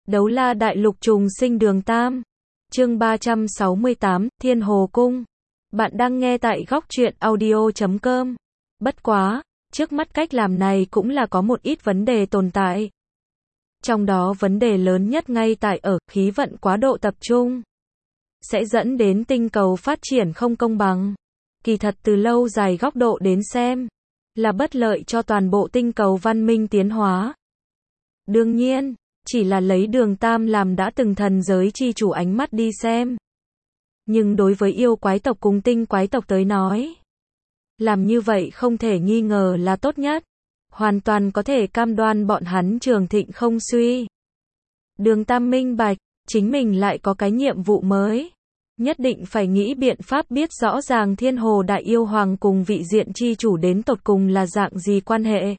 Đấu la đại lục trùng sinh đường Tam. Chương 368, Thiên Hồ Cung. Bạn đang nghe tại góc truyện audio.com. Bất quá, trước mắt cách làm này cũng là có một ít vấn đề tồn tại. Trong đó vấn đề lớn nhất ngay tại ở khí vận quá độ tập trung, sẽ dẫn đến tinh cầu phát triển không công bằng. Kỳ thật từ lâu dài góc độ đến xem, là bất lợi cho toàn bộ tinh cầu văn minh tiến hóa. Đương nhiên, chỉ là lấy đường Tam làm đã từng thần giới chi chủ ánh mắt đi xem. Nhưng đối với yêu quái tộc cùng tinh quái tộc tới nói, làm như vậy không thể nghi ngờ là tốt nhất. Hoàn toàn có thể cam đoan bọn hắn trường thịnh không suy. Đường Tam minh bạch, chính mình lại có cái nhiệm vụ mới. Nhất định phải nghĩ biện pháp biết rõ ràng Thiên Hồ Đại Yêu Hoàng cùng vị diện chi chủ đến tột cùng là dạng gì quan hệ.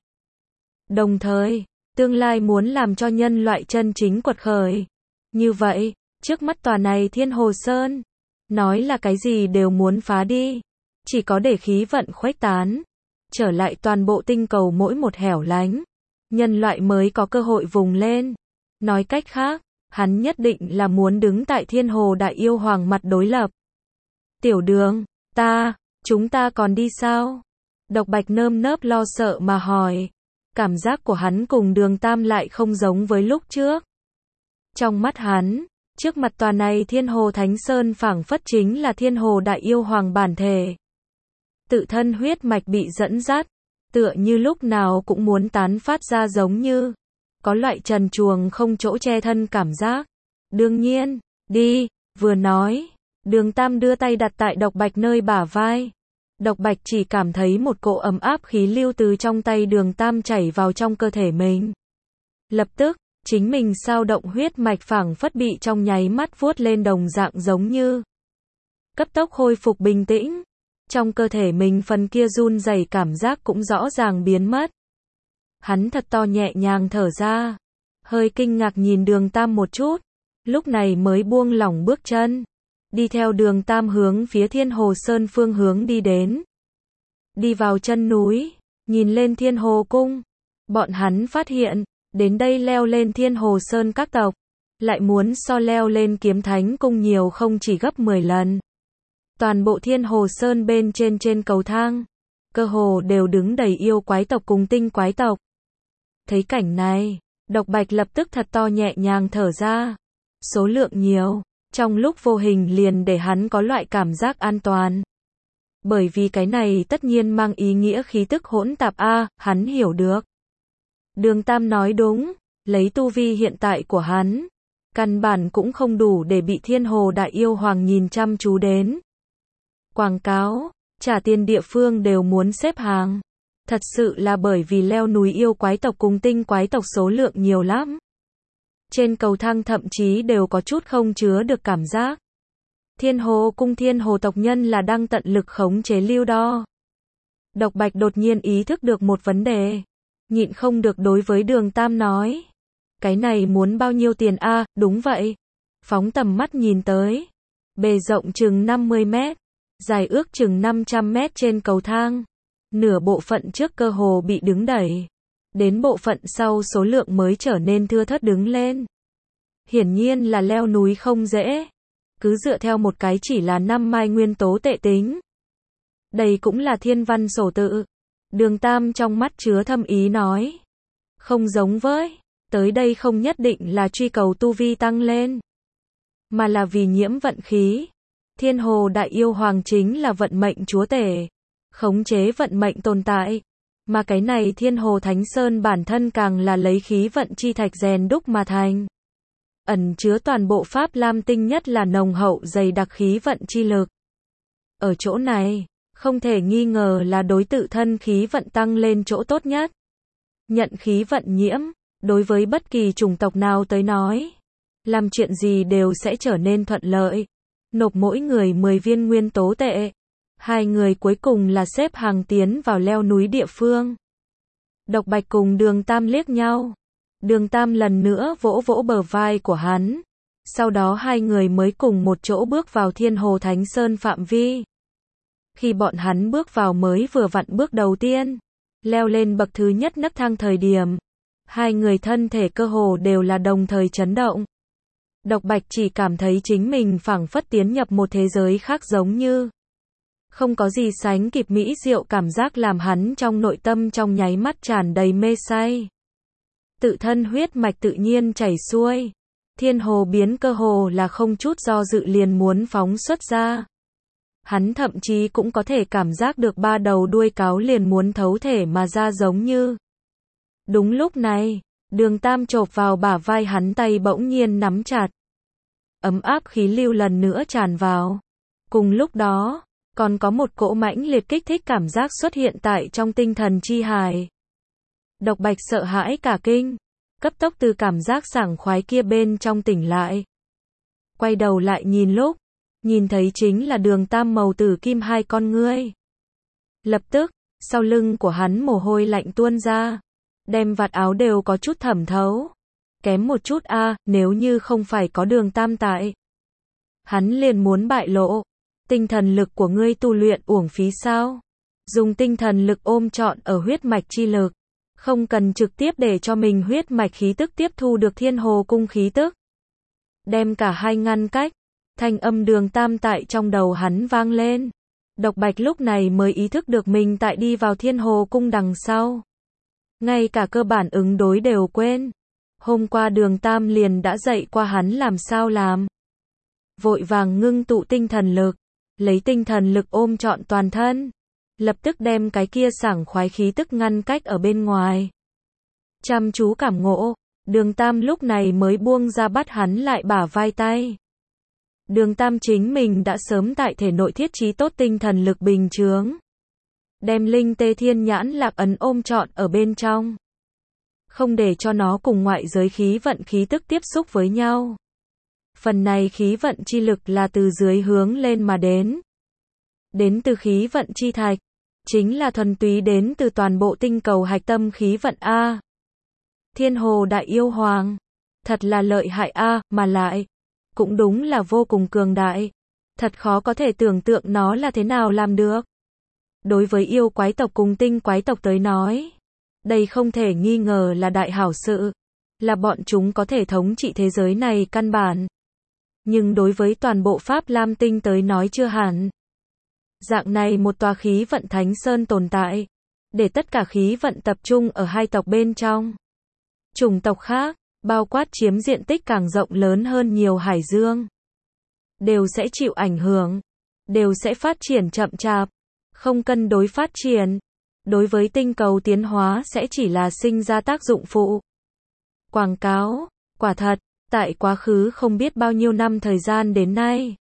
Đồng thời, tương lai muốn làm cho nhân loại chân chính quật khởi. Như vậy, trước mắt tòa này Thiên Hồ Sơn, nói là cái gì đều muốn phá đi. Chỉ có để khí vận khuếch tán, trở lại toàn bộ tinh cầu mỗi một hẻo lánh, nhân loại mới có cơ hội vùng lên. Nói cách khác, hắn nhất định là muốn đứng tại Thiên Hồ Đại Yêu Hoàng mặt đối lập. Tiểu Đường, chúng ta còn đi sao? Độc Bạch nơm nớp lo sợ mà hỏi. Cảm giác của hắn cùng Đường Tam lại không giống với lúc trước. Trong mắt hắn, trước mặt tòa này Thiên Hồ Thánh Sơn phảng phất chính là Thiên Hồ Đại Yêu Hoàng bản thể. Tự thân huyết mạch bị dẫn dắt, tựa như lúc nào cũng muốn tán phát ra, giống như có loại trần truồng không chỗ che thân cảm giác. Đương nhiên, đi, vừa nói, Đường Tam đưa tay đặt tại Độc Bạch nơi bả vai. Độc Bạch chỉ cảm thấy một cỗ ấm áp khí lưu từ trong tay Đường Tam chảy vào trong cơ thể mình. Lập tức, chính mình sao động huyết mạch phảng phất bị trong nháy mắt vuốt lên đồng dạng, giống như cấp tốc khôi phục bình tĩnh. Trong cơ thể mình phần kia run rẩy cảm giác cũng rõ ràng biến mất. Hắn thật to nhẹ nhàng thở ra, hơi kinh ngạc nhìn Đường Tam một chút, lúc này mới buông lỏng bước chân, đi theo Đường Tam hướng phía Thiên Hồ Sơn phương hướng đi đến. Đi vào chân núi, nhìn lên Thiên Hồ Cung, bọn hắn phát hiện, đến đây leo lên Thiên Hồ Sơn các tộc, lại muốn so leo lên Kiếm Thánh Cung nhiều không chỉ gấp 10 lần. Toàn bộ Thiên Hồ Sơn bên trên cầu thang, cơ hồ đều đứng đầy yêu quái tộc cùng tinh quái tộc. Thấy cảnh này, Độc Bạch lập tức thật to nhẹ nhàng thở ra. Số lượng nhiều, trong lúc vô hình liền để hắn có loại cảm giác an toàn. Bởi vì cái này tất nhiên mang ý nghĩa khí tức hỗn tạp hắn hiểu được. Đường Tam nói đúng, lấy tu vi hiện tại của hắn, căn bản cũng không đủ để bị Thiên Hồ Đại Yêu Hoàng nhìn chăm chú đến. Quảng cáo, trả tiền địa phương đều muốn xếp hàng. Thật sự là bởi vì leo núi yêu quái tộc cùng tinh quái tộc số lượng nhiều lắm. Trên cầu thang thậm chí đều có chút không chứa được cảm giác. Thiên Hồ Cung Thiên Hồ tộc nhân là đang tận lực khống chế lưu đo. Độc Bạch đột nhiên ý thức được một vấn đề, nhịn không được đối với Đường Tam nói. Cái này muốn bao nhiêu tiền Đúng vậy. Phóng tầm mắt nhìn tới, bề rộng chừng 50 mét, dài ước chừng 500 mét trên cầu thang. Nửa bộ phận trước cơ hồ bị đứng đẩy, đến bộ phận sau số lượng mới trở nên thưa thớt đứng lên. Hiển nhiên là leo núi không dễ, cứ dựa theo một cái chỉ là 5 mai nguyên tố tệ tính. Đây cũng là thiên văn sổ tự. Đường Tam trong mắt chứa thâm ý nói. Không giống với, tới đây không nhất định là truy cầu tu vi tăng lên, mà là vì nhiễm vận khí. Thiên Hồ Đại Yêu Hoàng chính là vận mệnh chúa tể, khống chế vận mệnh tồn tại. Mà cái này Thiên Hồ Thánh Sơn bản thân càng là lấy khí vận chi thạch rèn đúc mà thành. Ẩn chứa toàn bộ Pháp Lam tinh, nhất là nồng hậu dày đặc khí vận chi lực. Ở chỗ này, không thể nghi ngờ là đối tự thân khí vận tăng lên chỗ tốt nhất. Nhận khí vận nhiễm, đối với bất kỳ chủng tộc nào tới nói, làm chuyện gì đều sẽ trở nên thuận lợi. Nộp mỗi người 10 viên nguyên tố tệ. Hai người cuối cùng là xếp hàng tiến vào leo núi địa phương. Độc Bạch cùng Đường Tam liếc nhau. Đường Tam lần nữa vỗ vỗ bờ vai của hắn. Sau đó hai người mới cùng một chỗ bước vào Thiên Hồ Thánh Sơn phạm vi. Khi bọn hắn bước vào mới vừa vặn bước đầu tiên, leo lên bậc thứ nhất nấc thang thời điểm, Hai người thân thể cơ hồ đều là đồng thời chấn động. Độc Bạch chỉ cảm thấy chính mình phảng phất tiến nhập một thế giới khác, giống như không có gì sánh kịp mỹ diệu cảm giác làm hắn trong nội tâm trong nháy mắt tràn đầy mê say. Tự thân huyết mạch tự nhiên chảy xuôi, thiên hồ biến cơ hồ là không chút do dự liền muốn phóng xuất ra. Hắn thậm chí cũng có thể cảm giác được ba đầu đuôi cáo liền muốn thấu thể mà ra giống như. Đúng lúc này, Đường Tam chộp vào bả vai hắn, tay bỗng nhiên nắm chặt. Ấm áp khí lưu lần nữa tràn vào. Cùng lúc đó, còn có một cỗ mãnh liệt kích thích cảm giác xuất hiện tại trong tinh thần chi hải. Độc Bạch sợ hãi cả kinh, cấp tốc từ cảm giác sảng khoái kia bên trong tỉnh lại. Quay đầu lại nhìn lúc, nhìn thấy chính là Đường Tam màu tử kim hai con ngươi. Lập tức, sau lưng của hắn mồ hôi lạnh tuôn ra, đem vạt áo đều có chút thẩm thấu. Kém một chút a, nếu như không phải có Đường Tam tại, hắn liền muốn bại lộ. Tinh thần lực của ngươi tu luyện uổng phí sao? Dùng tinh thần lực ôm trọn ở huyết mạch chi lực, không cần trực tiếp để cho mình huyết mạch khí tức tiếp thu được Thiên Hồ cung khí tức. Đem cả hai ngăn cách, thanh âm Đường Tam tại trong đầu hắn vang lên. Độc Bạch lúc này mới ý thức được mình tại đi vào Thiên Hồ cung đằng sau. Ngay cả cơ bản ứng đối đều quên. Hôm qua Đường Tam liền đã dạy qua hắn làm sao làm. Vội vàng ngưng tụ tinh thần lực, lấy tinh thần lực ôm trọn toàn thân, lập tức đem cái kia sảng khoái khí tức ngăn cách ở bên ngoài. Chăm chú cảm ngộ, Đường Tam lúc này mới buông ra bắt hắn lại bả vai tay. Đường Tam chính mình đã sớm tại thể nội thiết trí tốt tinh thần lực bình chướng, đem Linh Tê Thiên Nhãn Lạc Ấn ôm trọn ở bên trong, không để cho nó cùng ngoại giới khí vận khí tức tiếp xúc với nhau. Phần này khí vận chi lực là từ dưới hướng lên mà đến từ khí vận chi thạch, chính là thuần túy đến từ toàn bộ tinh cầu hạch tâm khí vận a. Thiên Hồ Đại Yêu Hoàng, thật là lợi hại a, mà lại cũng đúng là vô cùng cường đại. Thật khó có thể tưởng tượng nó là thế nào làm được. Đối với yêu quái tộc cùng tinh quái tộc tới nói, đây không thể nghi ngờ là đại hảo sự, là bọn chúng có thể thống trị thế giới này căn bản. Nhưng đối với toàn bộ Pháp Lam Tinh tới nói chưa hẳn. Dạng này một tòa khí vận thánh sơn tồn tại, để tất cả khí vận tập trung ở hai tộc bên trong. Chủng tộc khác, bao quát chiếm diện tích càng rộng lớn hơn nhiều hải dương, đều sẽ chịu ảnh hưởng, đều sẽ phát triển chậm chạp, không cân đối phát triển. Đối với tinh cầu tiến hóa sẽ chỉ là sinh ra tác dụng phụ. Quảng cáo, quả thật, tại quá khứ không biết bao nhiêu năm thời gian đến nay,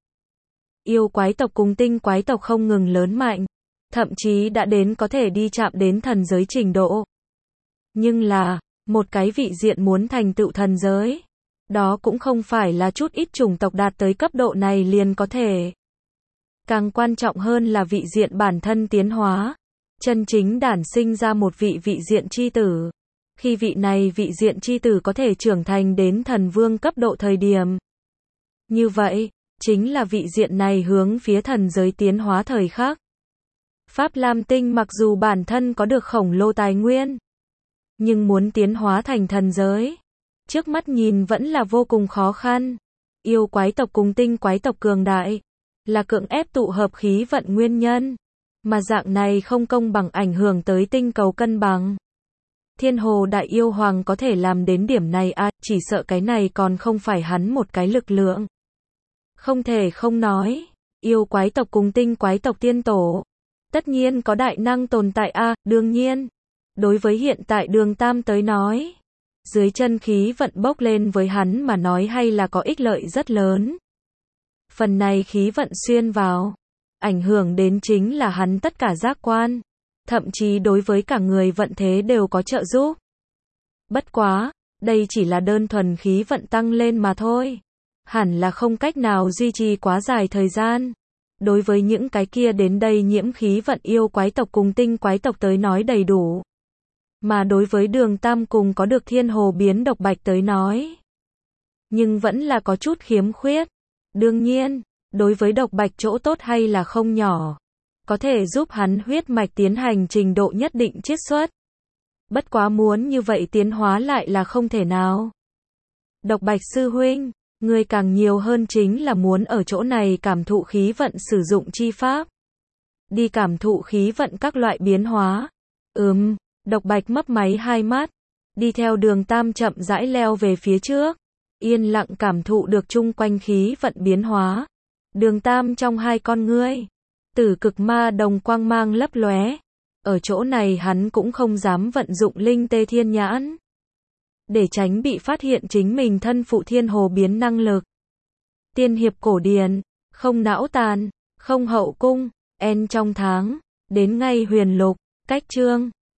yêu quái tộc cùng tinh quái tộc không ngừng lớn mạnh, thậm chí đã đến có thể đi chạm đến thần giới trình độ. Nhưng là, một cái vị diện muốn thành tựu thần giới, đó cũng không phải là chút ít chủng tộc đạt tới cấp độ này liền có thể. Càng quan trọng hơn là vị diện bản thân tiến hóa, chân chính đản sinh ra một vị diện chi tử. Khi vị này vị diện chi tử có thể trưởng thành đến thần vương cấp độ thời điểm, như vậy, chính là vị diện này hướng phía thần giới tiến hóa thời khắc. Pháp Lam Tinh mặc dù bản thân có được khổng lồ tài nguyên, nhưng muốn tiến hóa thành thần giới, trước mắt nhìn vẫn là vô cùng khó khăn. Yêu quái tộc cùng tinh quái tộc cường đại, là cưỡng ép tụ hợp khí vận nguyên nhân, mà dạng này không công bằng ảnh hưởng tới tinh cầu cân bằng. Thiên Hồ Đại Yêu Hoàng có thể làm đến điểm này à, chỉ sợ cái này còn không phải hắn một cái lực lượng. Không thể không nói, yêu quái tộc cùng tinh quái tộc tiên tổ, tất nhiên có đại năng tồn tại a, đương nhiên. Đối với hiện tại Đường Tam tới nói, dưới chân khí vận bốc lên với hắn mà nói hay là có ích lợi rất lớn. Phần này khí vận xuyên vào, ảnh hưởng đến chính là hắn tất cả giác quan, thậm chí đối với cả người vận thế đều có trợ giúp. Bất quá, đây chỉ là đơn thuần khí vận tăng lên mà thôi. Hẳn là không cách nào duy trì quá dài thời gian. Đối với những cái kia đến đây nhiễm khí vận yêu quái tộc cùng tinh quái tộc tới nói đầy đủ. Mà đối với Đường Tam cùng có được Thiên Hồ biến Độc Bạch tới nói, nhưng vẫn là có chút khiếm khuyết. Đương nhiên, đối với Độc Bạch chỗ tốt hay là không nhỏ, có thể giúp hắn huyết mạch tiến hành trình độ nhất định chiết xuất. Bất quá muốn như vậy tiến hóa lại là không thể nào. Độc Bạch sư huynh, ngươi càng nhiều hơn chính là muốn ở chỗ này cảm thụ khí vận sử dụng chi pháp. Đi cảm thụ khí vận các loại biến hóa. Độc Bạch mấp máy hai mắt, đi theo Đường Tam chậm rãi leo về phía trước, yên lặng cảm thụ được chung quanh khí vận biến hóa. Đường Tam trong hai con ngươi, tử cực ma đồng quang mang lấp lóe. Ở chỗ này hắn cũng không dám vận dụng linh tê thiên nhãn, để tránh bị phát hiện chính mình thân phụ thiên hồ biến năng lực. Tiên hiệp cổ điển, không não tàn, không hậu cung, en trong tháng, đến ngay huyền lục, cách chương